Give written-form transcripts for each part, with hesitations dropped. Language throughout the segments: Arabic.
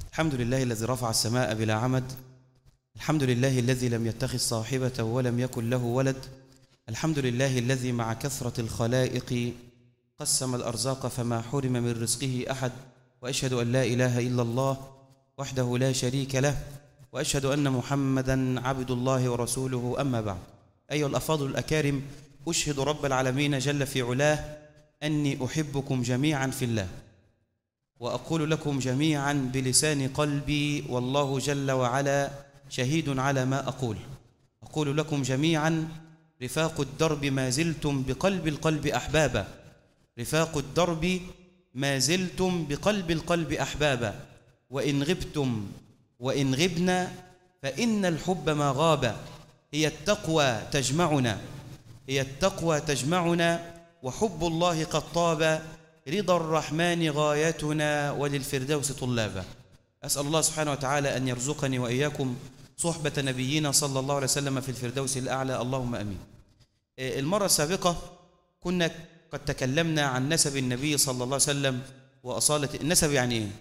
الحمد لله الذي رفع السماء بلا عمد. الحمد لله الذي لم يتخذ صاحبة ولم يكن له ولد. الحمد لله الذي مع كثرة الخلائق قسم الأرزاق فما حرم من رزقه أحد. وأشهد أن لا إله إلا الله وحده لا شريك له، وأشهد أن محمدًا عبد الله ورسوله. أما بعد، أيها الأفاضل الأكارم، أشهد رب العالمين جل في علاه أني أحبكم جميعًا في الله، وأقول لكم جميعًا بلسان قلبي والله جل وعلا شهيد على ما أقول لكم جميعًا: رفاق الدرب ما زلتم بقلب القلب أحبابا، رفاق الدرب ما زلتم بقلب القلب أحبابا، وإن غبتم وإن غبنا فإن الحب ما غاب. هي التقوى تجمعنا، هي التقوى تجمعنا، وحب الله قد طاب، رضا الرحمن غايتنا، وللفردوس طلابا. أسأل الله سبحانه وتعالى أن يرزقني وإياكم صحبة نبينا صلى الله عليه وسلم في الفردوس الأعلى، اللهم أمين. المرة السابقة كنا قد تكلمنا عن نسب النبي صلى الله عليه وسلم وأصالة النسب. يعني إيه؟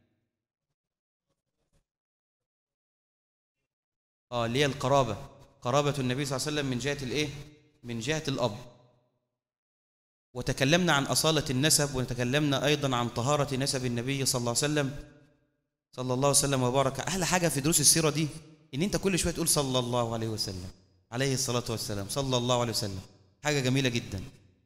اللي هي القرابة، قرابة النبي صلى الله عليه وسلم من جهة الإيه؟ من جهة الأب. وتكلمنا عن أصالة النسب، وتكلمنا أيضا عن طهارة نسب النبي صلى الله عليه وسلم، صلى الله عليه وسلم وبارك. أحلى حاجة في دروس السيرة دي إن أنت كل شوية تقول صلى الله عليه وسلم، عليه الصلاة والسلام، صلى الله عليه وسلم. حاجة جميلة جدا.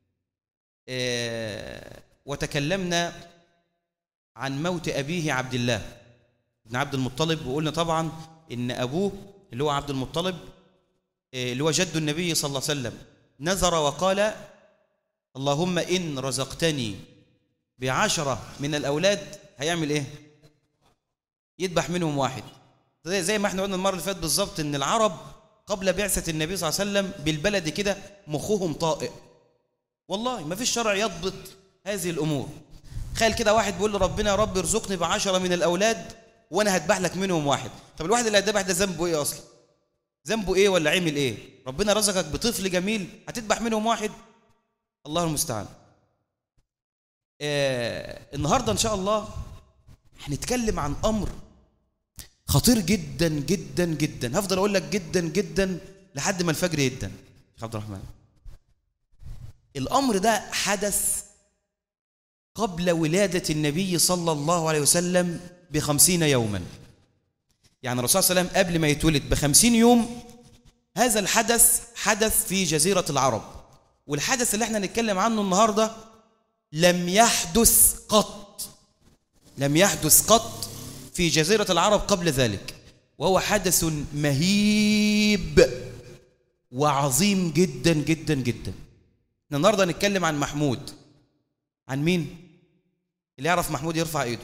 وتكلمنا عن موت أبيه عبد الله بن عبد المطلب، وقلنا طبعا إن أبوه اللي هو عبد المطلب اللي هو جد النبي صلى الله عليه وسلم نذر وقال: اللهم إن رزقتني ب10 من الأولاد، هيعمل إيه؟ يذبح منهم واحد. زي ما احنا قلنا المرة اللي فاتت بالظبط، إن العرب قبل بعثة النبي صلى الله عليه وسلم بالبلد كده مخهم طائق، والله ما فيش شرع يضبط هذه الأمور. تخيل كده واحد بيقول لربنا: يا رب ارزقني ب10 من الأولاد وأنا هذبح لك منهم واحد. طب الواحد اللي هيذبح ده ذنبه إيه أصلا؟ ذنبه إيه ولا عمل إيه؟ ربنا رزقك بطفل جميل هتذبح منهم واحد؟ الله المستعان. النهاردة إن شاء الله هنتكلم عن أمر خطير جدا جدا جدا. هفضل أقول لك جدا جدا لحد ما الفجر يدن. شيخ عبد الرحمن، الأمر ده حدث قبل ولادة النبي صلى الله عليه وسلم ب50 يوما. يعني الرسول صلى الله عليه وسلم قبل ما يتولد ب50 يوم هذا الحدث حدث في جزيرة العرب. والحدث اللي احنا نتكلم عنه النهاردة لم يحدث قط، لم يحدث قط في جزيرة العرب قبل ذلك، وهو حدث مهيب وعظيم جدا جدا جدا. النهاردة نتكلم عن محمود. عن مين؟ اللي يعرف محمود يرفع ايده.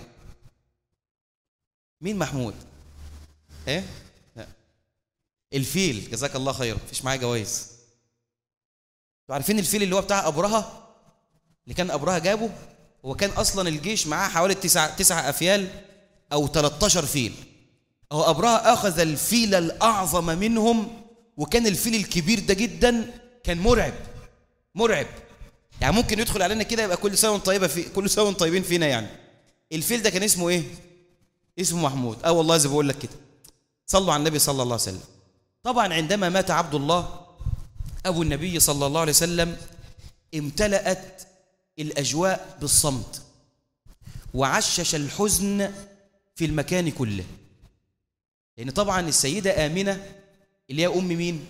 مين محمود؟ ايه؟ لا. الفيل، جزاك الله خير. مفيش معايا جوائز. عارفين الفيل اللي هو بتاع أبرهة، اللي كان أبرهة جابه؟ هو كان أصلا الجيش معاه حوالي 9 أفيال أو 13 فيل. هو أبرهة أخذ الفيل الأعظم منهم، وكان الفيل الكبير ده جدا كان مرعب مرعب. يعني ممكن يدخل علينا كده يبقى كل سنة كل سنة طيبين فينا. يعني الفيل ده كان اسمه إيه؟ اسمه محمود. والله زي بقول لك كده. صلوا على النبي صلى الله عليه وسلم. طبعا عندما مات عبد الله أبو النبي صلى الله عليه وسلم امتلأت الأجواء بالصمت، وعشش الحزن في المكان كله. لأن طبعا السيدة آمنة اللي هي أم مين؟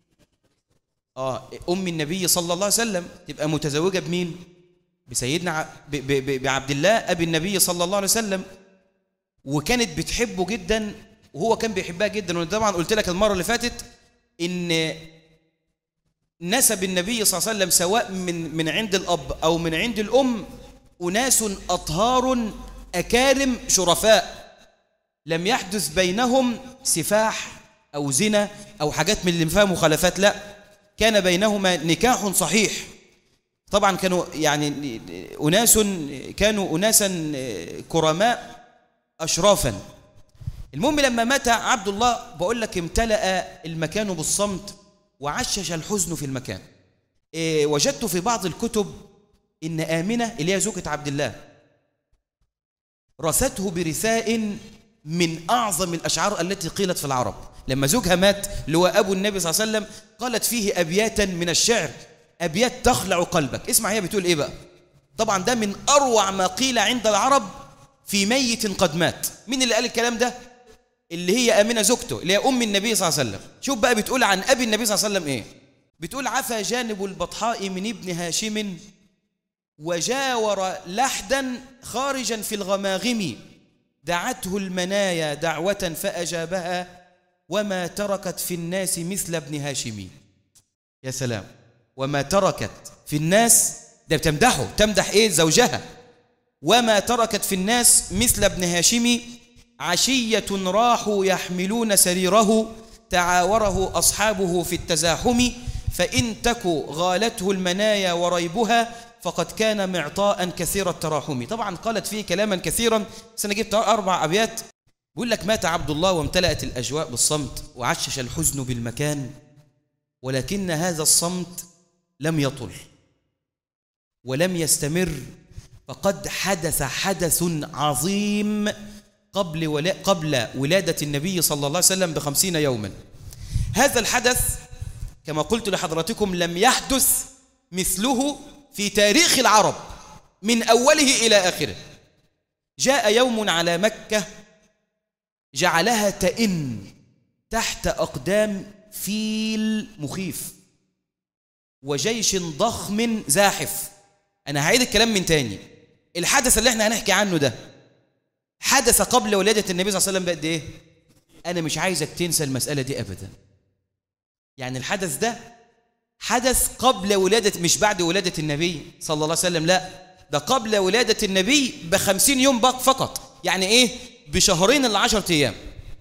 أم النبي صلى الله عليه وسلم، تبقى متزوجة بمين؟ بسيدنا بعبد الله أبي النبي صلى الله عليه وسلم، وكانت بتحبه جدا وهو كان بيحبها جدا. وطبعا قلت لك المرة اللي فاتت إن نسب النبي صلى الله عليه وسلم سواء من عند الأب أو من عند الأم أناس أطهار أكارم شرفاء، لم يحدث بينهم سفاح أو زنا أو حاجات من اللي فيها مخالفات، لا، كان بينهما نكاح صحيح. طبعا كانوا يعني كانوا أناسا كرماء أشرافا. المهم لما مات عبد الله بقول لك امتلأ المكان بالصمت وعشش الحزن في المكان. وجدت في بعض الكتب إن آمنة اللي هي زوجة عبد الله رثته برثاء من أعظم الأشعار التي قيلت في العرب. لما زوجها مات اللي هو أبو النبي صلى الله عليه وسلم، قالت فيه أبياتا من الشعر، أبيات تخلع قلبك. اسمع هي بتقول إيه بقى. طبعا ده من أروع ما قيل عند العرب في ميت قد مات. مين اللي قال الكلام ده؟ اللي هي آمنة زوجته، اللي هي أم النبي صلى الله عليه وسلم. شوف بقى بتقول عن أبي النبي صلى الله عليه وسلم إيه. بتقول: عفى جانب البطحاء من ابن هاشم، وجاور لحدا خارجا في الغماغم، دعته المنايا دعوة فأجابها، وما تركت في الناس مثل ابن هاشم. يا سلام. وما تركت في الناس، ده بتمدحه، تمدح إيه؟ زوجها. وما تركت في الناس مثل ابن هاشم، عشية راحوا يحملون سريره، تعاوره أصحابه في التزاحم، فإن تك غالته المنايا وريبها، فقد كان معطاء كثير التراحم. طبعا قالت فيه كلاما كثيرا، بس أنا جبت 4 أبيات. بيقول لك: مات عبد الله وامتلأت الأجواء بالصمت، وعشش الحزن بالمكان، ولكن هذا الصمت لم يطل ولم يستمر، فقد حدث حدث عظيم قبل ولادة النبي صلى الله عليه وسلم ب50 يوما. هذا الحدث كما قلت لحضراتكم لم يحدث مثله في تاريخ العرب من أوله إلى آخره. جاء يوم على مكة جعلها تئن تحت أقدام فيل مخيف وجيش ضخم زاحف. أنا هعيد الكلام من تاني. الحدث اللي احنا هنحكي عنه ده حدث قبل ولادة النبي صلى الله عليه وسلم بقد إيه؟ أنا مش عايزك تنسى المسألة دي أبدا. يعني الحدث ده حدث قبل ولادة، مش بعد ولادة النبي صلى الله عليه وسلم، لا ده قبل ولادة النبي ب50 يوم فقط. يعني إيه؟ بشهرين إلا 10 أيام.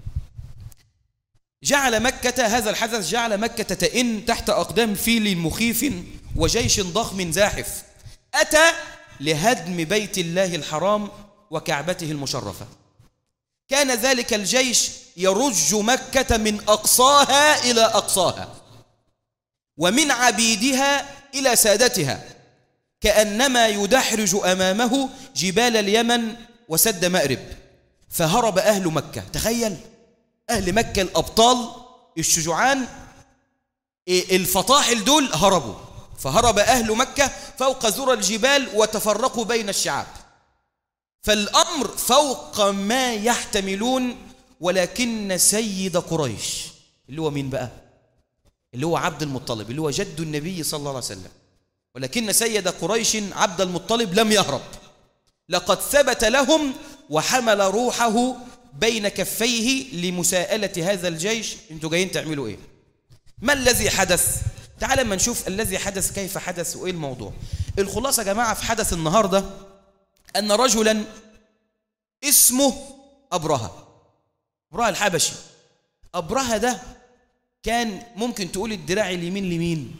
جعل مكة، هذا الحدث جعل مكة تئن تحت أقدام فيل مخيف وجيش ضخم زاحف، أتى لهدم بيت الله الحرام وكعبته المشرفة. كان ذلك الجيش يرج مكة من أقصاها إلى أقصاها، ومن عبيدها إلى سادتها، كأنما يدحرج أمامه جبال اليمن وسد مأرب. فهرب أهل مكة. تخيل أهل مكة الأبطال الشجعان الفطاحل دول هربوا. فهرب أهل مكة فوق ذرى الجبال وتفرقوا بين الشعاب. فالأمر فوق ما يحتملون. ولكن سيد قريش اللي هو مين بقى؟ اللي هو عبد المطلب، اللي هو جد النبي صلى الله عليه وسلم. ولكن سيد قريش عبد المطلب لم يهرب، لقد ثبت لهم وحمل روحه بين كفيه لمساءلة هذا الجيش: انتوا جايين تعملوا ايه؟ ما الذي حدث؟ تعال ما نشوف الذي حدث كيف حدث وايه الموضوع. الخلاصة يا جماعة في حدث النهاردة أن رجلا اسمه أبرهة الحبشي. أبرهة ده كان ممكن تقول الدراع اليمين لمين؟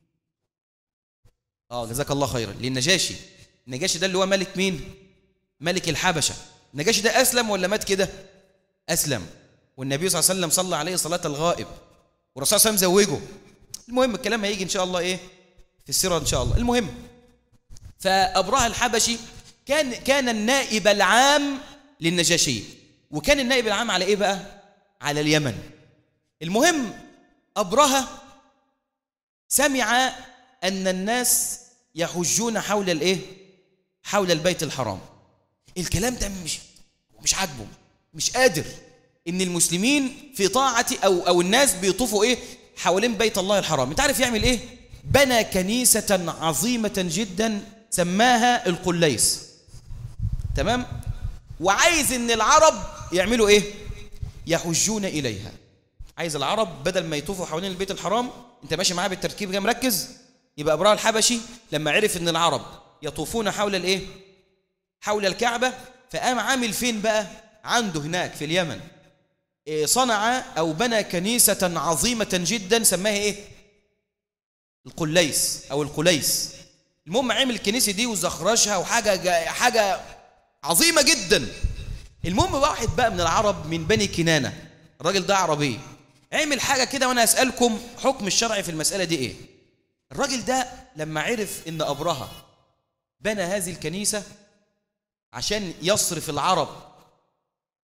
جزاك الله خيرا، للنجاشي. النجاشي ده اللي هو ملك مين؟ ملك الحبشة. النجاشي ده أسلم ولا مات كده؟ أسلم، والنبي صلى الله عليه وسلم صلى عليه صلاة الغائب، والرسول صلى الله عليه وسلم زوجه. المهم الكلام هيجي إن شاء الله إيه في السيرة إن شاء الله. المهم فأبرهة الحبشي كان النائب العام للنجاشي، وكان النائب العام على إيه بقى؟ على اليمن. المهم أبرهة سمع أن الناس يحجون حول الإيه؟ حول البيت الحرام. الكلام ده مش عاجبه، مش قادر إن المسلمين في طاعة أو الناس بيطوفوا إيه؟ حوالين بيت الله الحرام. أنت عارف يعمل إيه؟ بنى كنيسة عظيمة جدا سماها القليس. تمام؟ وعايز إن العرب يعملوا إيه؟ يحجون إليها. عايز العرب بدل ما يطوفوا حوالين البيت الحرام، أنت ماشي معاه بالتركيب كده مركز. يبقى أبرهة الحبشي لما عرف إن العرب يطوفون حول الإيه؟ حول الكعبة، فقام عامل فين بقى؟ عنده هناك في اليمن صنع أو بنى كنيسة عظيمة جدا سماها إيه؟ القليس أو القليس. المهم عمل الكنيسة دي وزخرشها وحاجة عظيمة جدا. المهم واحد بقى من العرب من بني كنانة، الراجل ده عربي، عمل حاجة كده، وأنا أسألكم حكم الشرع في المسألة دي إيه؟ الراجل ده لما عرف إن أبرهة بنى هذه الكنيسة عشان يصرف العرب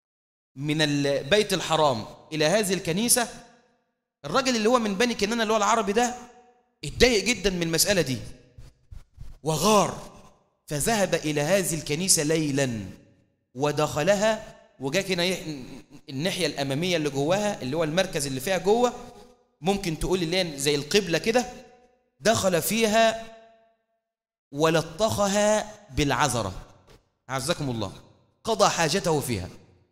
من البيت الحرام إلى هذه الكنيسة، الراجل اللي هو من بني كنانة اللي هو العربي ده اتضايق جدا من المسألة دي وغار، فذهب إلى هذه الكنيسة ليلا ودخلها، وجاء كده الناحية الأمامية اللي جواها اللي هو المركز اللي فيها جوه، ممكن تقول اللي هي زي القبلة كده، دخل فيها ولطخها بالعذرة، عزكم الله، قضى حاجته فيها.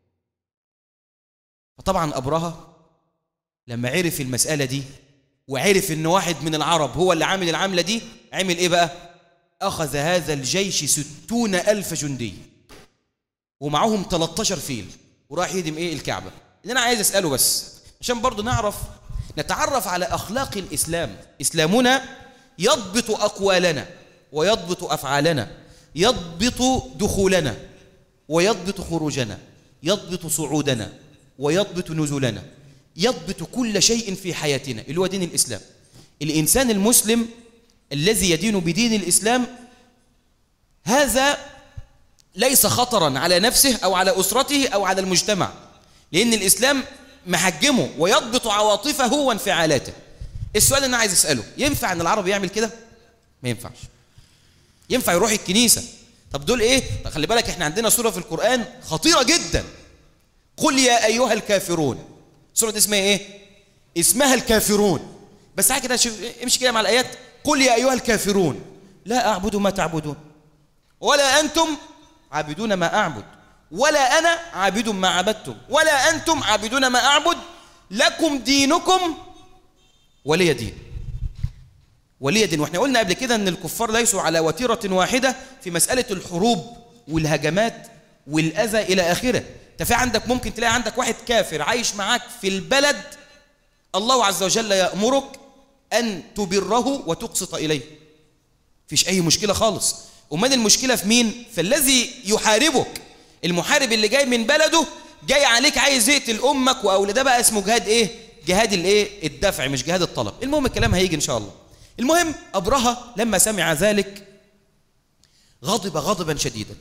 فطبعا أبرهة لما عرف المسألة دي وعرف إن واحد من العرب هو اللي عامل العملة دي، عمل إيه بقى؟ أخذ هذا الجيش 60,000 جندي ومعهم 13 فيل، وراح يهدم إيه؟ الكعبة. اللي أنا عايز أسأله بس عشان برضو نتعرف على أخلاق الإسلام. إسلامنا يضبط أقوالنا ويضبط أفعالنا، يضبط دخولنا ويضبط خروجنا، يضبط صعودنا ويضبط نزولنا، يضبط كل شيء في حياتنا اللي هو دين الإسلام. الإنسان المسلم الذي يدين بدين الإسلام هذا ليس خطرا على نفسه أو على أسرته أو على المجتمع، لأن الإسلام محجمه ويضبط عواطفه وانفعالاته. السؤال اللي أنا عايز أسأله، ينفع أن العرب يعمل كده؟ ما ينفعش. ينفع يروح الكنيسة؟ طب دول إيه؟ طب خلي بالك إحنا عندنا سورة في القرآن خطيرة جدا، قل يا أيها الكافرون. سورة اسمها إيه؟ اسمها الكافرون. بس تعالى كده امشي كده مع الآيات. قل يا أيها الكافرون لا أعبد ما تعبدون ولا أنتم عابدون ما أعبد ولا أنا عابد ما عبدتم ولا أنتم عابدون ما أعبد لكم دينكم ولي دين. ولي دين. واحنا قلنا قبل كده ان الكفار ليسوا على وتيرة واحدة في مسألة الحروب والهجمات والأذى إلى آخره. انت في عندك ممكن تلاقي عندك واحد كافر عايش معاك في البلد، الله عز وجل يأمرك أن تبره وتقسط إليه، فيش أي مشكلة خالص. ومن المشكلة في مين؟ فالذي يحاربك، المحارب اللي جاي من بلده جاي عليك عايز يقتل أمك وأولاد، ده بقى اسمه جهاد إيه؟ جهاد الإيه؟ الدفع، مش جهاد الطلب. المهم الكلام هيجي إن شاء الله. المهم أبرهة لما سمع ذلك غضب غضبا شديدا،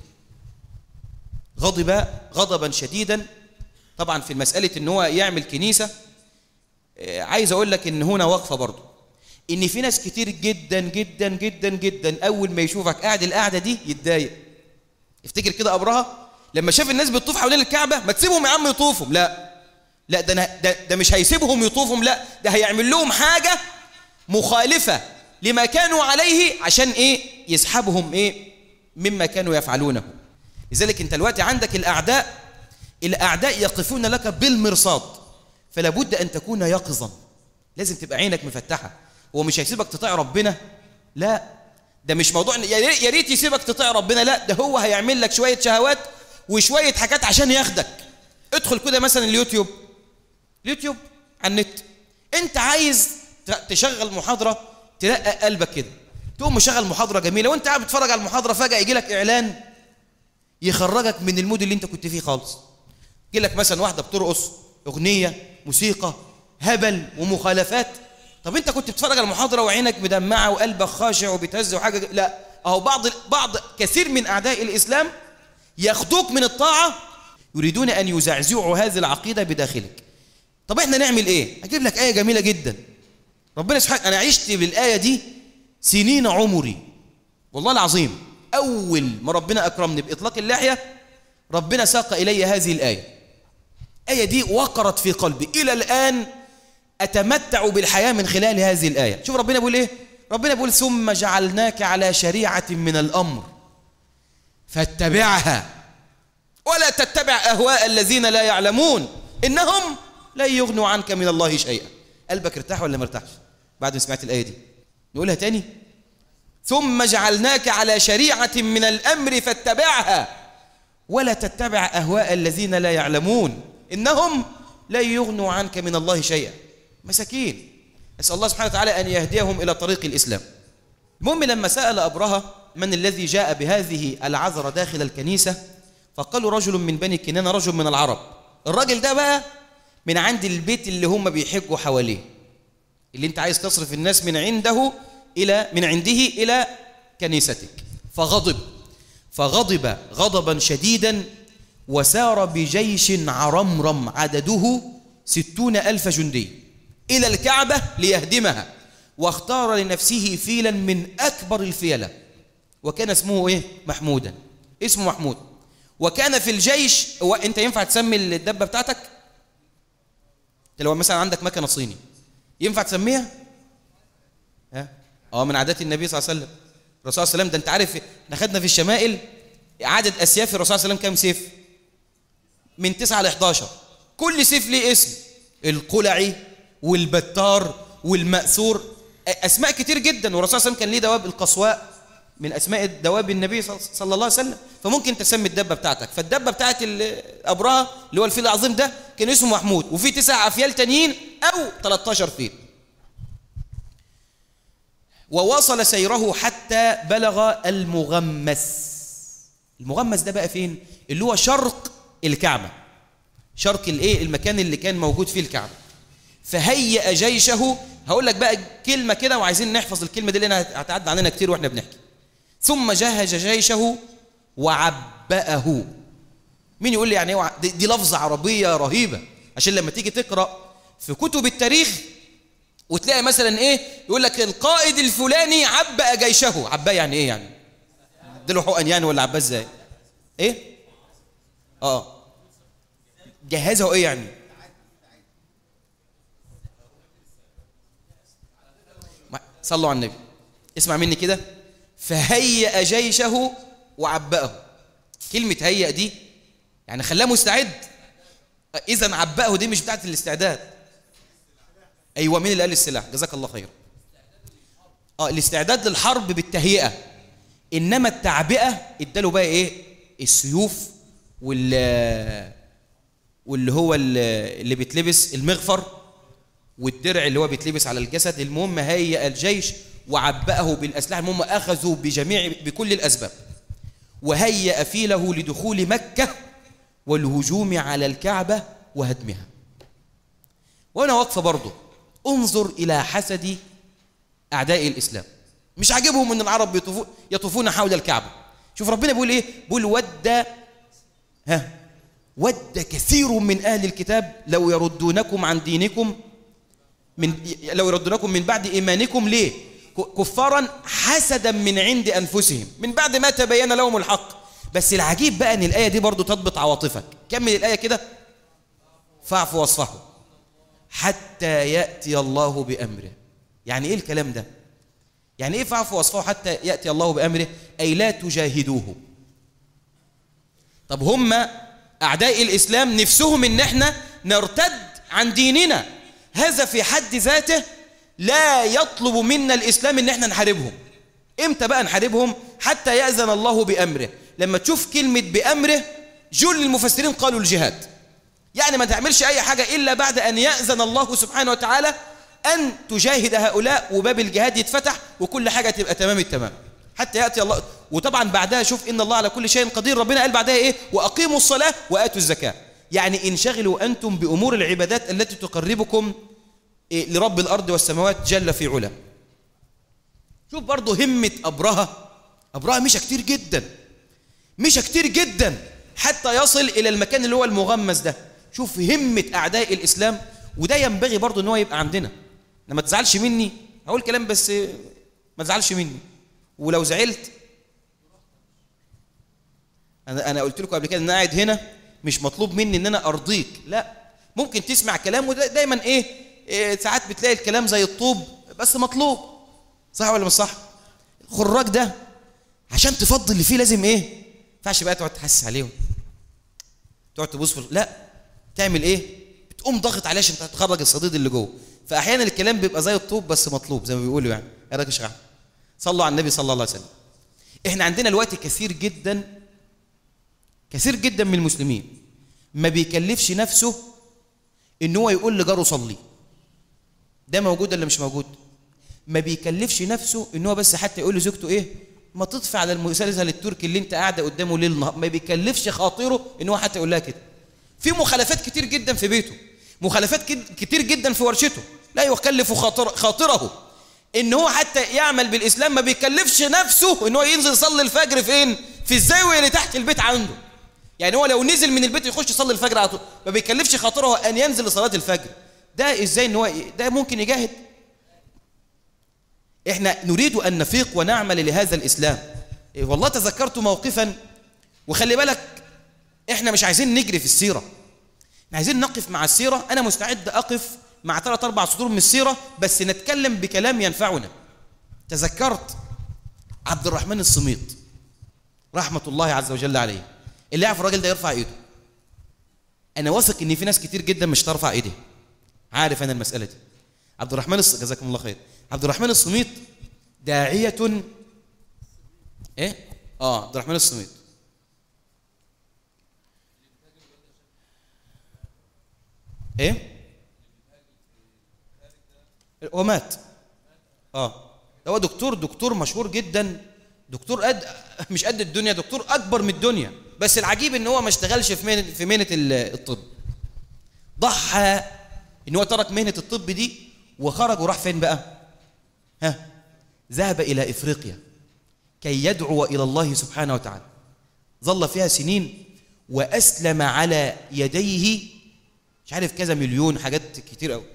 غضب غضبا شديدا. طبعا في المسألة إن هو يعمل كنيسة، عايز أقول لك إن هنا وقفة برضو، إن في ناس كتير جدا جدا جدا جدا أول ما يشوفك قاعد القعدة دي يتضايق. افتكر كده أبرهة لما شاف الناس بتطوف حوالين الكعبة، ما تسيبهم يا عم يطوفهم، لا ده مش هيسيبهم يطوفهم، لا ده هيعمل لهم حاجة مخالفة لما كانوا عليه عشان إيه؟ يسحبهم إيه؟ مما كانوا يفعلونه. لذلك أنت دلوقتي عندك الأعداء يقفون لك بالمرصاد، فلا بد أن تكون يقظا، لازم تبقى عينك مفتحة. هو مش هيسيبك تطيع ربنا، لا ده مش موضوع يا ريت يسيبك تطيع ربنا، لا ده هو هيعمل لك شوية شهوات وشوية حاجات عشان ياخدك. ادخل كده مثلا اليوتيوب على النت، انت عايز تشغل محاضرة ترقق قلبك كده، تقوم مشغل محاضرة جميلة وانت قاعد بتتفرج على المحاضرة، فجأة يجي لك إعلان يخرجك من المود اللي انت كنت فيه خالص. يجي لك مثلا واحدة بترقص، أغنية، موسيقى، هبل ومخالفات. طب انت كنت بتتفرج على المحاضرة وعينك مدمعة وقلبك خاشع وبتهز وحاجة، لا اهو بعض كثير من أعداء الإسلام ياخدوك من الطاعة، يريدون أن يزعزعوا هذه العقيدة بداخلك. طب احنا نعمل ايه؟ هجيب لك آية جميلة جدا. ربنا سبحانه، أنا عشت بالآية دي سنين عمري والله العظيم. أول ما ربنا أكرمني بإطلاق اللحية ربنا ساق إلي هذه الآية. الآية دي وقرت في قلبي إلى الآن، أتمتع بالحياة من خلال هذه الآية. شوف ربنا بيقول إيه؟ ربنا بيقول ثم جعلناك على شريعة من الأمر فاتبعها ولا تتبع أهواء الذين لا يعلمون إنهم لا يغنوا عنك من الله شيئا. قلبك ارتاح ولا ما ارتاحش بعد ما سمعت الآية دي؟ نقولها تاني. ثم جعلناك على شريعة من الأمر فاتبعها ولا تتبع أهواء الذين لا يعلمون إنهم لا يغنوا عنك من الله شيئا. مساكين، أسأل الله سبحانه وتعالى أن يهديهم إلى طريق الإسلام. المهم لما سأل أبرهة من الذي جاء بهذه العذرة داخل الكنيسة، فقالوا رجل من بني كنانة، رجل من العرب. الراجل ده بقى من عند البيت اللي هم بيحجوا حواليه، اللي انت عايز تصرف الناس من عنده من عنده إلى كنيستك. فغضب غضبا شديدا وسار بجيش عرمرم عدده 60,000 جندي إلى الكعبة ليهدمها، واختار لنفسه فيلا من أكبر الفيلة، وكان اسمه إيه؟ محمودا، اسمه محمود. وكان في الجيش، أنت ينفع تسمي الدبة بتاعتك؟ لو مثلا عندك مكنة صيني ينفع تسميها؟ من عادات النبي صلى الله عليه وسلم. الرسول صلى الله عليه وسلم ده أنت عارف، احنا خدنا في الشمائل عدد أسياف الرسول صلى الله عليه وسلم كام سيف؟ من 9 ل 11. كل سيف ليه اسم، القلعي والبتار والمأثور، أسماء كتير جدا. والرسول صلى الله عليه وسلم كان ليه دواب، القصواء من أسماء دواب النبي صلى الله عليه وسلم. فممكن تسمي الدبة بتاعتك. فالدبة بتاعت أبرهة اللي هو الفيل العظيم ده كان اسمه محمود، وفي 9 أفيال تانيين أو 13 فيل. وواصل سيره حتى بلغ المغمس. المغمس ده بقى فين؟ اللي هو شرق الكعبة، شرق المكان اللي كان موجود فيه الكعبة. فهيأ جيشه. هقول لك بقى كلمة كده وعايزين نحفظ الكلمة دي لأنها هتعدي علينا كتير واحنا بنحكي. ثم جهز جيشه وعبأه. مين يقول لي يعني ايه؟ دي لفظة عربية رهيبة، عشان لما تيجي تقرأ في كتب التاريخ وتلاقي مثلا ايه يقول لك القائد الفلاني عبأ جيشه. عبأ يعني ايه؟ يعني اديله حقن يعني، ولا عبأ ازاي؟ ايه؟ جهزه ايه يعني؟ صلوا على النبي. اسمع مني كده. فهيأ جيشه وعبأه. كلمة هيأ دي يعني خلاه مستعد. إذن عبأه دي مش بتاعت الاستعداد. أيوة، مين اللي قال السلاح؟ جزاك الله خير. الاستعداد للحرب بالتهيئة، إنما التعبئة اداله بقى إيه؟ السيوف واللي هو اللي بيتلبس المغفر، والدرع اللي هو بيتلبس على الجسد. المهم هيأ الجيش وعبأه بالأسلحة. المهم أخذوا بكل الأسباب. وهيأ فيله لدخول مكة والهجوم على الكعبة وهدمها. وأنا واقفة برضه انظر إلى حسد أعداء الإسلام. مش عاجبهم أن العرب يطوفون حول الكعبة. شوف ربنا بيقول إيه؟ بيقول ود كثير من أهل الكتاب لو يردونكم عن دينكم لو يردونكم من بعد إيمانكم ليه؟ كفارا حسدا من عند أنفسهم من بعد ما تبين لهم الحق. بس العجيب بقى أن الآية دي برضو تضبط عواطفك. كمل الآية كده. فاعفوا واصفحوا حتى يأتي الله بأمره. يعني إيه الكلام ده؟ يعني إيه فاعفوا واصفحوا حتى يأتي الله بأمره؟ أي لا تجاهدوه. طب هم أعداء الإسلام نفسهم إن احنا نرتد عن ديننا. هذا في حد ذاته لا يطلب منا الإسلام إن احنا نحاربهم. إمتى بقى نحاربهم؟ حتى يأذن الله بأمره. لما تشوف كلمة بأمره، جل المفسرين قالوا الجهاد. يعني ما تعملش أي حاجة إلا بعد أن يأذن الله سبحانه وتعالى أن تجاهد هؤلاء، وباب الجهاد يتفتح وكل حاجة تبقى تمام التمام حتى يأتي الله. وطبعا بعدها شوف إن الله على كل شيء قدير. ربنا قال بعدها إيه؟ وأقيموا الصلاة وآتوا الزكاة. يعني انشغلوا أنتم بأمور العبادات التي تقربكم لرب الأرض والسماوات جل في علا. شوف برضو همة أبرهة. مشى كتير جدا حتى يصل إلى المكان اللي هو المغمس ده. شوف همة أعداء الإسلام. وده ينبغي برضو أنه يبقى عندنا. لما تزعلش مني هقول كلام، بس ما تزعلش مني. ولو زعلت، أنا قلت لكم قبل كده أن أنا قاعد هنا مش مطلوب مني أن أنا أرضيك، لا. ممكن تسمع كلام، وده دايما ساعات بتلاقي الكلام زي الطوب بس مطلوب. صح ولا مش صح؟ الخراج ده عشان تفضل اللي فيه لازم ما ينفعش بقى تقعد تحسس عليهم، تقعد تبص لا، تعمل بتقوم ضاغط عليه عشان تخرج الصديد اللي جوه. فاحيانا الكلام بيبقى زي الطوب بس مطلوب، زي ما بيقولوا يعني. ايه رايك يا شيخ؟ صلوا على النبي صلى الله عليه وسلم. احنا عندنا الوقت كثير جدا من المسلمين ما بيكلفش نفسه ان هو يقول لجاره صلي. ده موجود ولا مش موجود؟ ما بيكلفش نفسه ان هو بس حتى يقول لزوجته ما تطفي على المسلسل التركي اللي انت قاعده قدامه ليل نهار. ما بيكلفش خاطره ان هو حتى يقول لها كده. في مخالفات كتير جدا في بيته، مخالفات كتير جدا في ورشته، لا يكلف خاطره ان هو حتى يعمل بالاسلام. ما بيكلفش نفسه ان هو ينزل يصلي الفجر فين؟ في الزاويه اللي تحت البيت عنده. يعني هو لو نزل من البيت يخش يصلي الفجر على طول، ما بيكلفش خاطره ان ينزل لصلاه الفجر. ده ازاي ان هو ده ممكن يجاهد؟ احنا نريد ان نفيق ونعمل لهذا الاسلام. والله تذكرت موقفا، وخلي بالك احنا مش عايزين نجري في السيره، احنا عايزين نقف مع السيره. انا مستعد اقف مع 3-4 سطور من السيره، بس نتكلم بكلام ينفعنا. تذكرت عبد الرحمن الصميط رحمه الله عز وجل عليه. اللي يعرف الراجل ده يرفع ايده. انا واثق ان في ناس كتير جدا مش ترفع ايديها، عارف انا المساله دي. عبد الرحمن جزاكم الله خير. عبد الرحمن الصميط داعيه ايه عبد الرحمن الصميط ايه هو مات. هو دكتور مشهور جدا، دكتور مش قد الدنيا، دكتور اكبر من الدنيا. بس العجيب ان هو ما اشتغلش في مهنه الطب. ضحى ان هو ترك مهنه الطب دي وخرج وراح فين بقى؟ ذهب الى افريقيا كي يدعو الى الله سبحانه وتعالى. ظل فيها سنين واسلم على يديه مش عارف كذا مليون، حاجات كتير قوي.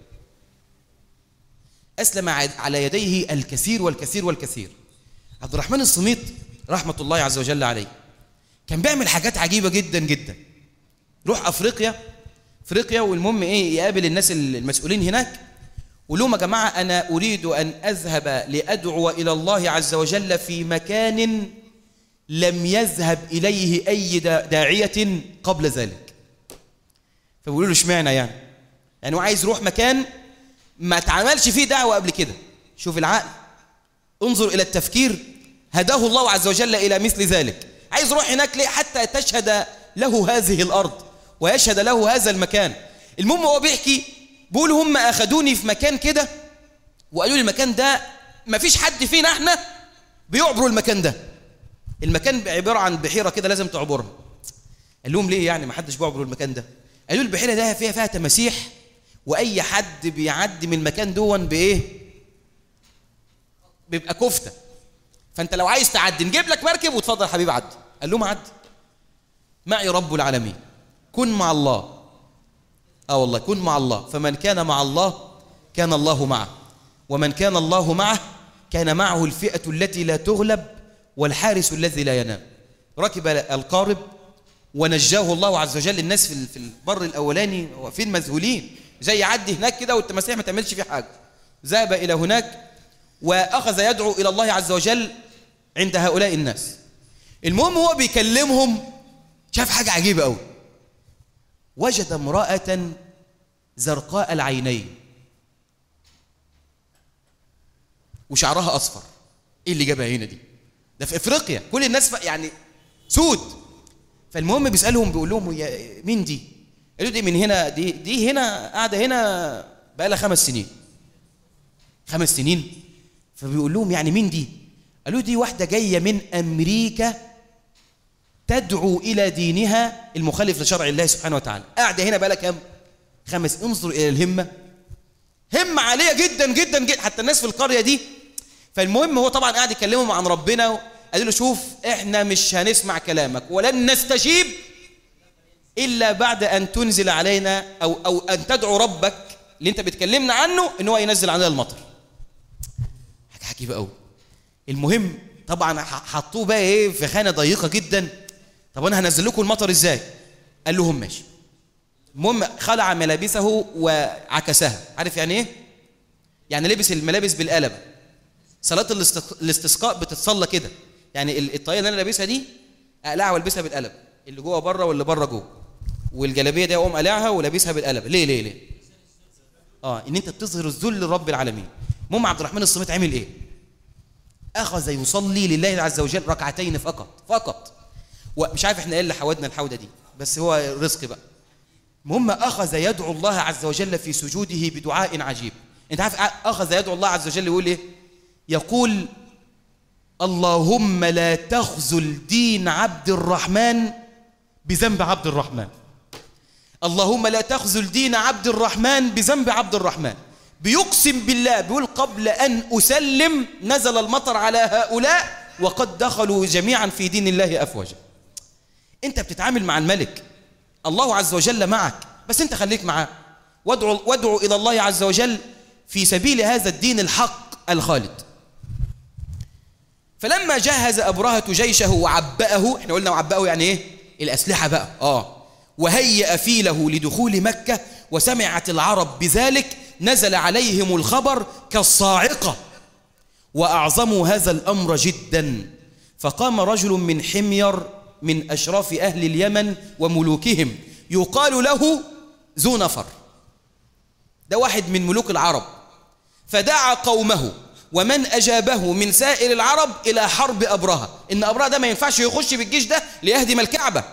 اسلم على يديه الكثير والكثير والكثير. عبد الرحمن الصميط رحمه الله عز وجل عليه كان بيعمل حاجات عجيبه جدا جدا. روح افريقيا والمهم يقابل الناس المسؤولين هناك، ولهم يا جماعه انا اريد ان اذهب لادعو الى الله عز وجل في مكان لم يذهب اليه اي داعيه قبل ذلك. فبيقولوا له اشمعنى يعني هو عايز يروح مكان ما اتعملش فيه دعوه قبل كده. شوف العقل، انظر الى التفكير. هداه الله عز وجل الى مثل ذلك. عايز يروح هناك ليه؟ حتى تشهد له هذه الارض ويشهد له هذا المكان. المهم هو بيحكي، بيقول هم اخذوني في مكان كده وقالوا لي المكان ده ما فيش حد فينا احنا بيعبروا المكان ده. المكان عباره عن بحيره كده لازم تعبرها. قال لهم ليه يعني ما حدش بيعبروا المكان ده؟ قالوا البحيره ده فيها تماسيح، واي حد بيعدي من المكان دون بيبقى كفته. فانت لو عايز تعدي نجيب لك مركب وتفضل حبيبي عدي. قال لهم عدي معي رب العالمين، كن مع الله. والله كن مع الله، فمن كان مع الله كان الله معه، ومن كان الله معه كان معه الفئة التي لا تغلب والحارس الذي لا ينام. ركب القارب ونجاه الله عز وجل. الناس في البر الاولاني واقفين مذهولين، زي يعدي هناك كده والتماسيح ما تعملش فيه حاجه. ذهب الى هناك واخذ يدعو الى الله عز وجل عند هؤلاء الناس. المهم هو بيكلمهم شاف حاجه عجيبه قوي. وجد امراه زرقاء العينين وشعرها اصفر. ايه اللي جابها هنا دي؟ ده في افريقيا كل الناس يعني سود. فالمهم بيسالهم بيقول لهم مين دي؟ قالوا دي من هنا، دي هنا قاعده هنا بقى لها 5 سنين. 5 سنين؟ فبيقول لهم يعني مين دي؟ قالوا دي واحده جايه من امريكا تدعو الى دينها المخالف لشرع الله سبحانه وتعالى. قاعده هنا بقى لها كام؟ 5. انظر الى الهمه، همه عاليه جدا جدا جدا حتى الناس في القريه دي. فالمهم هو طبعا قاعد يكلمهم عن ربنا. قالوا له شوف احنا مش هنسمع كلامك ولن نستجيب الا بعد ان تنزل علينا او ان تدعو ربك اللي انت بتكلمنا عنه ان هو ينزل علينا المطر. حاجه عجيبه قوي. المهم طبعا حطوه بقى في خانه ضيقه جدا. طب انا هنزل لكم المطر ازاي؟ قال لهم ماشي. المهم خلع ملابسه وعكسها. عارف يعني ايه؟ يعني لبس الملابس بالقلبه. صلاه الاستسقاء بتتصلى كده، يعني الطاقيه اللي انا لابسها دي اقلعها والبسها بالقلب، اللي جوه بره واللي بره جوه، والجلابيه دي اقوم قلعها ولابسها بالقلب. ليه؟ ان انت بتظهر الذل لرب العالمين. المهم عبد الرحمن الصميط عمل ايه؟ اخذ يصلي لله عز وجل ركعتين فقط. ومش عارف احنا ايه اللي حودنا الحوده دي، بس هو رزق بقى. المهم اخذ يدعو الله عز وجل في سجوده بدعاء عجيب. انت عارف اخذ يدعو الله عز وجل يقول ايه؟ يقول اللهم لا تخذل دين عبد الرحمن بذنب عبد الرحمن. اللهم لا تخذل دين عبد الرحمن بذنب عبد الرحمن. بيقسم بالله، بيقول قبل أن أسلم نزل المطر على هؤلاء وقد دخلوا جميعا في دين الله أفواجا. أنت بتتعامل مع الملك، الله عز وجل معك، بس أنت خليك معاه، وادعو إلى الله عز وجل في سبيل هذا الدين الحق الخالد. فلما جهز أبرهة جيشه وعبأه، احنا قلنا وعبأه يعني ايه؟ الأسلحة بقى، وهيأ فيله لدخول مكة، وسمعت العرب بذلك نزل عليهم الخبر كالصاعقة، وأعظموا هذا الأمر جدا. فقام رجل من حمير من أشراف أهل اليمن وملوكهم يقال له ذو نفر، ده واحد من ملوك العرب، فدعا قومه ومن أجابه من سائر العرب إلى حرب أبرهة، إن أبرهة ده ما ينفعش يخش بالجيش ده ليهدم الكعبة.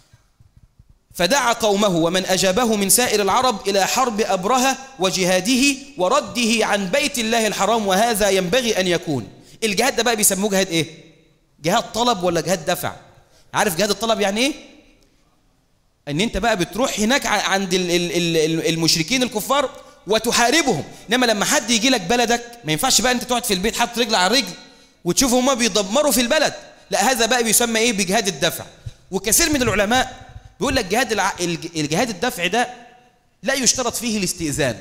فدعا قومه ومن أجابه من سائر العرب إلى حرب أبرهة وجهاده ورده عن بيت الله الحرام، وهذا ينبغي أن يكون. الجهاد ده بقى بيسموه جهاد إيه؟ جهاد طلب ولا جهاد دفع؟ عارف جهاد الطلب يعني إيه؟ أن أنت بقى بتروح هناك عند المشركين الكفار وتحاربهم، إنما لما حد يجي لك بلدك ما ينفعش بقى أنت تقعد في البيت حاطط رجل على رجل وتشوف هما بيدمروا في البلد، لا، هذا بقى بيسمى إيه؟ بجهاد الدفع. وكثير من العلماء بيقول لك الجهاد الدفع ده لا يشترط فيه الاستئذان.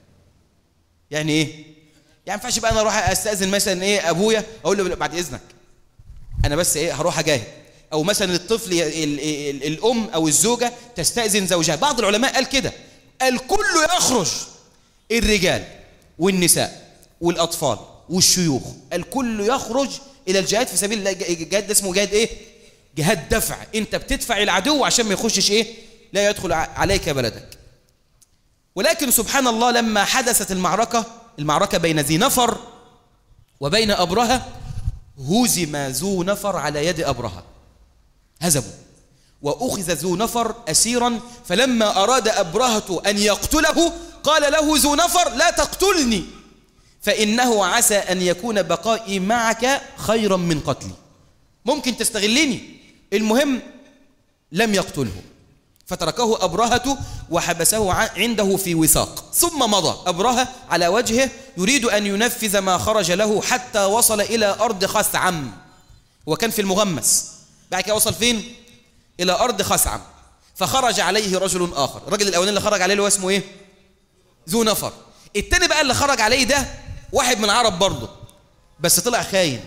يعني ايه؟ يعني ما ينفعش بقى انا اروح استاذن مثلا ايه ابويا اقول له بعد اذنك انا بس ايه هروح اجاهد، او مثلا الطفل الام او الزوجه تستاذن زوجها. بعض العلماء قال كده، الكل يخرج، الرجال والنساء والاطفال والشيوخ، الكل يخرج الى الجهاد في سبيل الله. الجهاد ده اسمه جهاد ايه؟ جهاد دفع. انت بتدفع العدو عشان ما يخشش ايه؟ لا يدخل عليك بلدك. ولكن سبحان الله لما حدثت المعركة بين ذي نفر وبين أبرهة، هزم ذو نفر على يد أبرهة، هزموا، وأخذ ذو نفر أسيرا. فلما أراد أبرهة أن يقتله قال له ذو نفر لا تقتلني، فإنه عسى أن يكون بقائي معك خيرا من قتلي، ممكن تستغلني. المهم لم يقتله، فتركه أبرهة وحبسه عنده في وثاق، ثم مضى أبرهة على وجهه يريد أن ينفذ ما خرج له حتى وصل إلى أرض خثعم، وكان في المغمس. بعد كده وصل فين؟ إلى أرض خثعم. فخرج عليه رجل آخر، الرجل الأولاني اللي خرج عليه اللي هو اسمه إيه؟ ذو نفر. التاني بقى اللي خرج عليه ده واحد من العرب برضه، بس طلع خاين.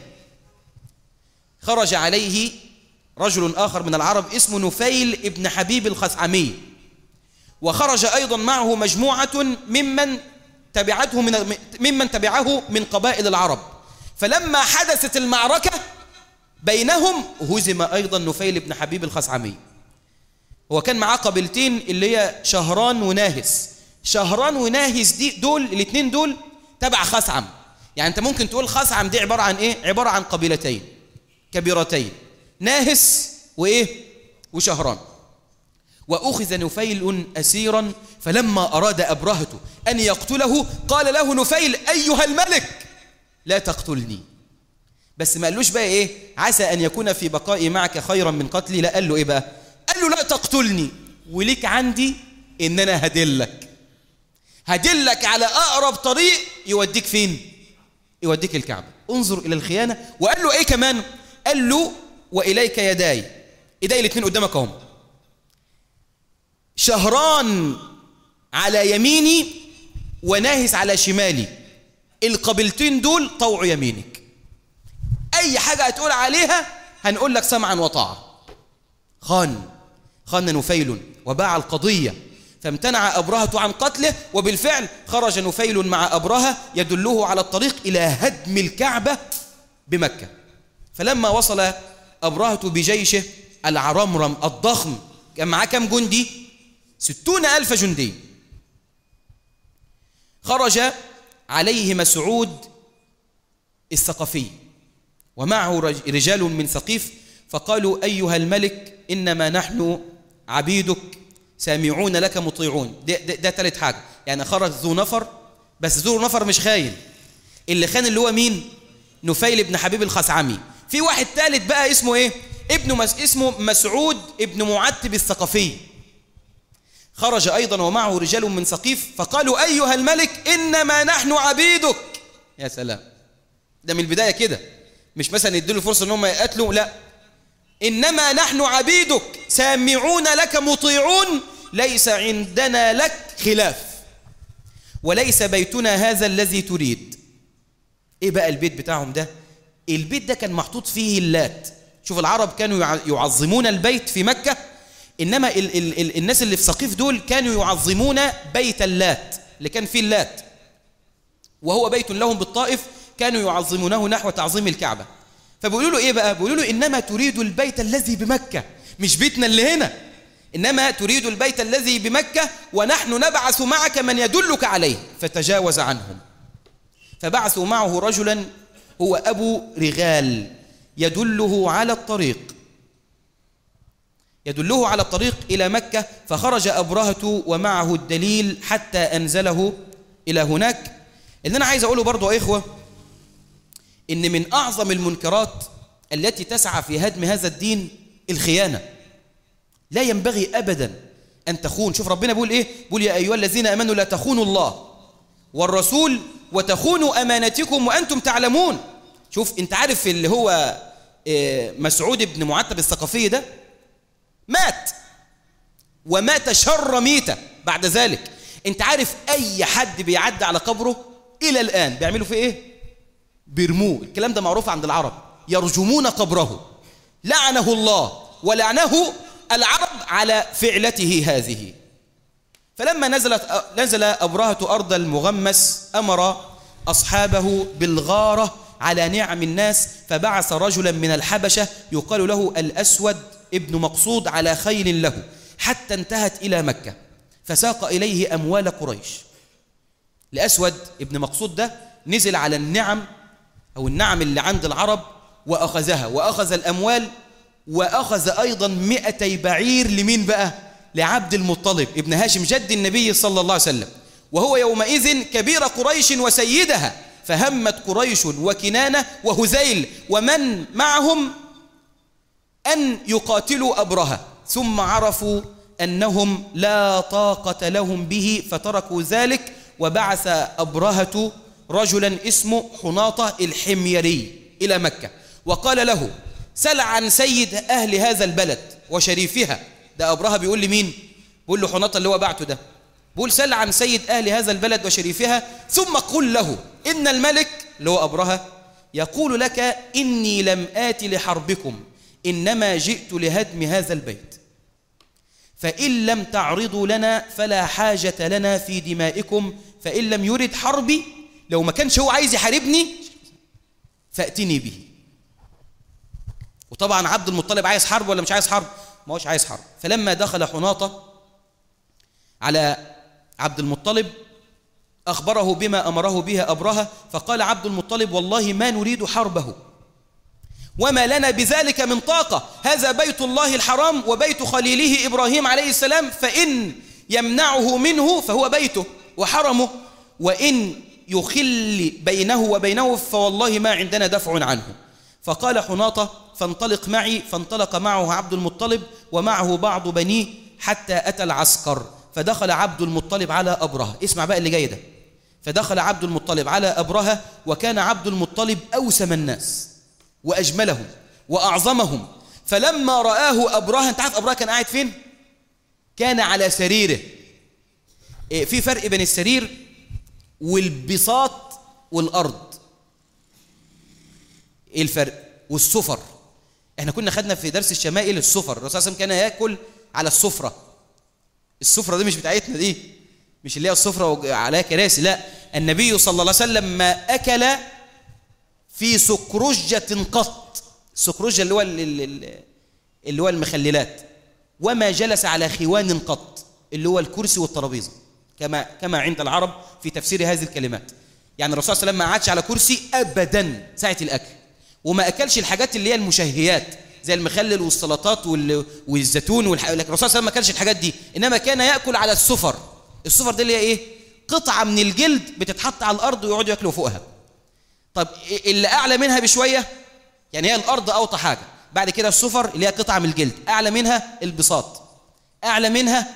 خرج عليه رجل آخر من العرب اسمه نفيل ابن حبيب الخثعمي، وخرج أيضا معه مجموعة ممن تبعه من قبائل العرب. فلما حدثت المعركة بينهم هزم أيضا نفيل ابن حبيب الخثعمي. هو كان معاه قبيلتين اللي هي شهران وناهس. شهران وناهس دول الاثنين دول تبع خثعم، يعني أنت ممكن تقول خثعم دي عبارة عن إيه؟ عبارة عن قبيلتين كبيرتين، ناهس وإيه؟ وشهران. وأخذ نفيل أسيرا، فلما أراد أبرهة أن يقتله قال له نفيل أيها الملك لا تقتلني، بس ما قالوش بقى إيه؟ عسى أن يكون في بقائي معك خيرا من قتلي، لا، قال له إيه بقى؟ قال له لا تقتلني، وليك عندي إن أنا هدلك على أقرب طريق يوديك فين؟ يوديك الكعبة. انظر إلى الخيانة. وقال له إيه كمان؟ قال له وإليك يداي، إيداي الاثنين قدامك اهم، شهران على يميني وناهس على شمالي، القبيلتين دول طوع يمينك، أي حاجة هتقول عليها هنقول لك سمعا وطاعة. خان نفيل وباع القضية، فامتنع أبرهة عن قتله، وبالفعل خرج نفيل مع أبرهة يدله على الطريق إلى هدم الكعبة بمكة. فلما وصل أبرهة بجيشه العرمرم الضخم، كان معاه كم جندي؟ 60,000 جندي. خرج عليه مسعود الثقفي ومعه رجال من ثقيف، فقالوا أيها الملك إنما نحن عبيدك سامعون لك مطيعون. ده ثالث حاجة، يعني خرج ذو نفر، بس ذو نفر مش خاين، اللي خان اللي هو مين؟ نفيل بن حبيب الخثعمي. في واحد ثالث بقى اسمه ايه؟ اسمه مسعود ابن معتب الثقفي، خرج أيضا ومعه رجال من ثقيف، فقالوا أيها الملك إنما نحن عبيدك. يا سلام، ده من البداية كده، مش مثلا يديله فرصة إنهم يقتلوا، لا، إنما نحن عبيدك سامعون لك مطيعون، ليس عندنا لك خلاف، وليس بيتنا هذا الذي تريد. إيه بقى البيت بتاعهم ده؟ البيت ده كان محطوط فيه اللات. شوف العرب كانوا يعظمون البيت في مكة، إنما الناس اللي في سقيف دول كانوا يعظمون بيت اللات اللي كان فيه اللات، وهو بيت لهم بالطائف كانوا يعظمونه نحو تعظيم الكعبة. فبيقولوا له إيه بقى؟ بيقولوا له إنما تريد البيت الذي بمكة، مش بيتنا اللي هنا، إنما تريد البيت الذي بمكة ونحن نبعث معك من يدلك عليه. فتجاوز عنهم، فبعثوا معه رجلا هو أبو رغال يدله على الطريق إلى مكة. فخرج أبرهة ومعه الدليل حتى أنزله إلى هناك. اللي أنا عايز أقوله برضو يا إخوة، إن من أعظم المنكرات التي تسعى في هدم هذا الدين الخيانة. لا ينبغي أبدا أن تخون. شوف ربنا بيقول إيه؟ بيقول يا أيها الذين آمنوا لا تخونوا الله والرسول وتخونوا أمانتكم وأنتم تعلمون. شوف أنت عارف اللي هو مسعود بن معتب الثقفي ده مات، ومات شر ميتة بعد ذلك. أنت عارف أي حد بيعدي على قبره إلى الآن بيعملوا فيه إيه؟ بيرموه. الكلام ده معروف عند العرب، يرجمون قبره. لعنه الله ولعنه العرب على فعلته هذه. فلما نزل أبرهة أرض المغمس أمر أصحابه بالغارة على نعم الناس، فبعث رجلا من الحبشة يقال له الأسود ابن مقصود على خيل له حتى انتهت إلى مكة، فساق إليه أموال قريش. الأسود ابن مقصود ده نزل على النعم أو النعم اللي عند العرب وأخذها، وأخذ الأموال، وأخذ أيضا 200 بعير. لمين بقى؟ لعبد المطلب ابن هاشم جد النبي صلى الله عليه وسلم، وهو يومئذ كبير قريش وسيدها. فهمت قريش وكنانة وهذيل ومن معهم أن يقاتلوا أبرهة، ثم عرفوا أنهم لا طاقة لهم به فتركوا ذلك. وبعث أبرهة رجلا اسمه حناطة الحميري إلى مكة، وقال له سل عن سيد أهل هذا البلد وشريفها. ده أبرهة بيقول لمين؟ بيقول له حناطة اللي هو بعته ده، بيقول سل عن سيد أهل هذا البلد وشريفها، ثم قل له إن الملك اللي هو أبرهة يقول لك إني لم آت لحربكم، إنما جئت لهدم هذا البيت، فإن لم تعرضوا لنا فلا حاجة لنا في دمائكم، فإن لم يرد حربي، لو ما كانش هو عايز يحاربني فأتني به. وطبعا عبد المطلب عايز حرب ولا مش عايز حرب؟ ما هوش عايز حرب. فلما دخل حناطة على عبد المطلب أخبره بما أمره به أبرهة، فقال عبد المطلب والله ما نريد حربه وما لنا بذلك من طاقة، هذا بيت الله الحرام وبيت خليله إبراهيم عليه السلام، فإن يمنعه منه فهو بيته وحرمه، وإن يخل بينه وبينه فوالله ما عندنا دفع عنه. فقال حناطة فانطلق معي، فانطلق معه عبد المطلب ومعه بعض بنيه حتى أتى العسكر، فدخل عبد المطلب على أبرهة. اسمع بقى اللي جاي ده. فدخل عبد المطلب على أبرهة، وكان عبد المطلب أوسم الناس وأجملهم وأعظمهم. فلما رآه أبرهة، أنت عارف أبرهة كان قاعد فين؟ كان على سريره. في فرق بين السرير والبساط والأرض. إيه الفرق؟ والسفر. احنا كنا خدنا في درس الشمائل السفر، الرسول صلى الله عليه وسلم كان يأكل على السفرة. السفرة دي مش بتاعتنا دي، مش اللي هي السفرة وعليها كراسي، لا، النبي صلى الله عليه وسلم ما أكل في سكرجة قط. السكرجة اللي هو المخللات، وما جلس على خوان قط، اللي هو الكرسي والترابيزة، كما عند العرب في تفسير هذه الكلمات. يعني الرسول صلى الله عليه وسلم ما قعدش على كرسي أبدا ساعة الأكل، وما أكلش الحاجات اللي هي المشهيات زي المخلل والسلطات والزيتون لكن الرسول صلى الله عليه وسلم ما أكلش الحاجات دي، إنما كان يأكل على السفر. السفر دي اللي هي إيه؟ قطعة من الجلد بتتحط على الأرض ويقعدوا يأكلوا فوقها. طب اللي أعلى منها بشوية، يعني هي الأرض أوطى حاجة، بعد كده السفر اللي هي قطعة من الجلد، أعلى منها البساط، أعلى منها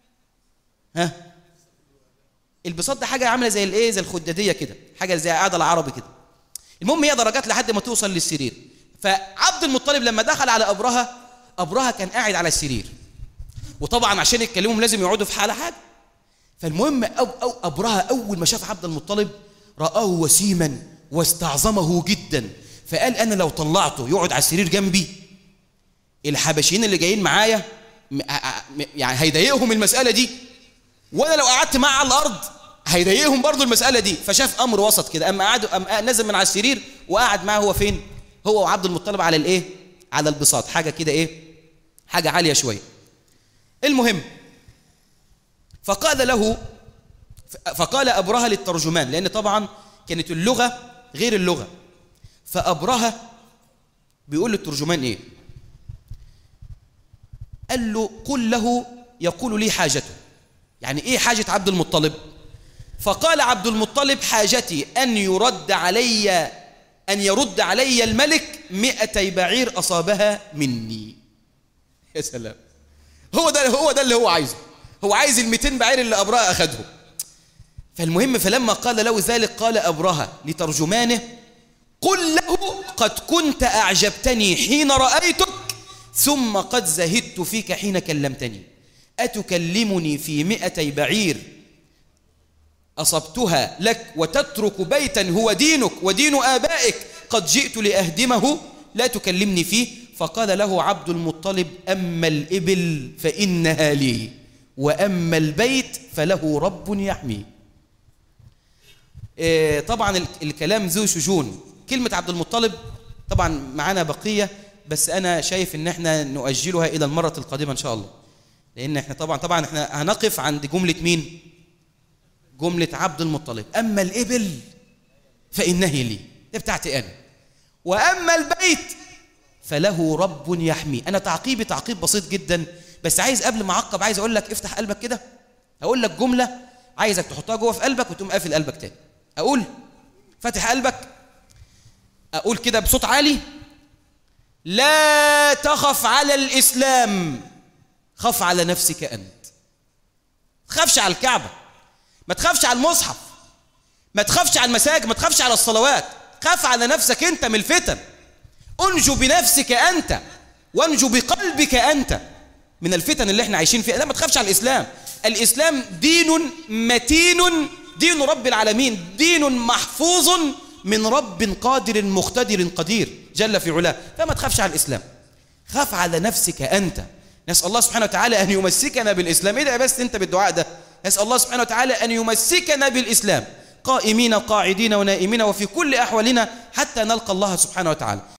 البساط ده حاجة عاملة زي الإيه؟ زي الخدادية كده، حاجة زي قاعدة العربي كده. المهم هي درجات لحد ما توصل للسرير. فعبد المطلب لما دخل على أبرهة كان قاعد على السرير، وطبعا عشان يتكلموا لازم يقعدوا في حالة حاجة. فالمهم أبرهة أول ما شاف عبد المطلب رآه وسيما واستعظمه جدا، فقال أنا لو طلعته يقعد على السرير جنبي الحبشيين اللي جايين معايا يعني هيضايقهم المسألة دي، وأنا لو قعدت معاه على الأرض هيضايقهم برضو المسألة دي. فشاف أمر وسط كده، أما نزل من على السرير وقعد معاه. هو فين؟ هو وعبد المطلب على الإيه؟ على البساط، حاجة كده إيه؟ حاجة عالية شوية. المهم فقال أبرهة للترجمان، لأن طبعا كانت اللغة غير اللغة، فأبرهة بيقول للترجمان إيه؟ قال له قل له يقول لي حاجته. يعني إيه حاجة عبد المطلب؟ فقال عبد المطلب حاجتي أن يرد علي الملك 200 بعير أصابها مني. يا سلام، هو ده اللي هو عايزه، هو عايز 200 بعير اللي أبرهة أخذهم. فالمهم فلما قال له ذلك قال أبرهة لترجمانه قل له قد كنت أعجبتني حين رأيتك، ثم قد زهدت فيك حين كلمتني، أتكلمني في 200 بعير أصبتها لك وتترك بيتا هو دينك ودين آبائك قد جئت لأهدمه لا تكلمني فيه. فقال له عبد المطلب أما الإبل فإنها لي، وأما البيت فله رب يحميه. طبعا الكلام ذو شجون. كلمة عبد المطلب طبعا معانا بقية، بس أنا شايف إن احنا نؤجلها إلى المرة القادمة إن شاء الله، لأن احنا طبعا احنا هنقف عند جملة مين؟ جملة عبد المطلب. أما الإبل فإنه لي، ده بتاعتي أنا، وأما البيت فله رب يحميه. أنا تعقيب بسيط جدا، بس عايز قبل ما أعقب عايز أقول لك افتح قلبك كده، أقول لك جملة عايزك تحطها جوه في قلبك وتقوم قافل قلبك تاني. أقول فاتح قلبك، أقول كده بصوت عالي: لا تخف على الإسلام، خف على نفسك أنت. ما تخافش على الكعبة، ما تخافش على المصحف، ما تخافش على المساجد، ما تخافش على الصلوات، خاف على نفسك أنت من الفتن. انجو بنفسك أنت وانجو بقلبك أنت من الفتن اللي احنا عايشين فيها. لا، ما تخافش على الإسلام. الإسلام دين متين، دين رب العالمين، دين محفوظ من رب قادر مقتدر قدير جل في علاه. فما تخافش على الإسلام، خاف على نفسك أنت. نسأل الله سبحانه وتعالى أن يمسكنا بالإسلام. إيه ده بس أنت بالدعاء ده؟ نسأل الله سبحانه وتعالى أن يمسكنا بالإسلام قائمين قاعدين ونائمين وفي كل أحوالنا حتى نلقى الله سبحانه وتعالى.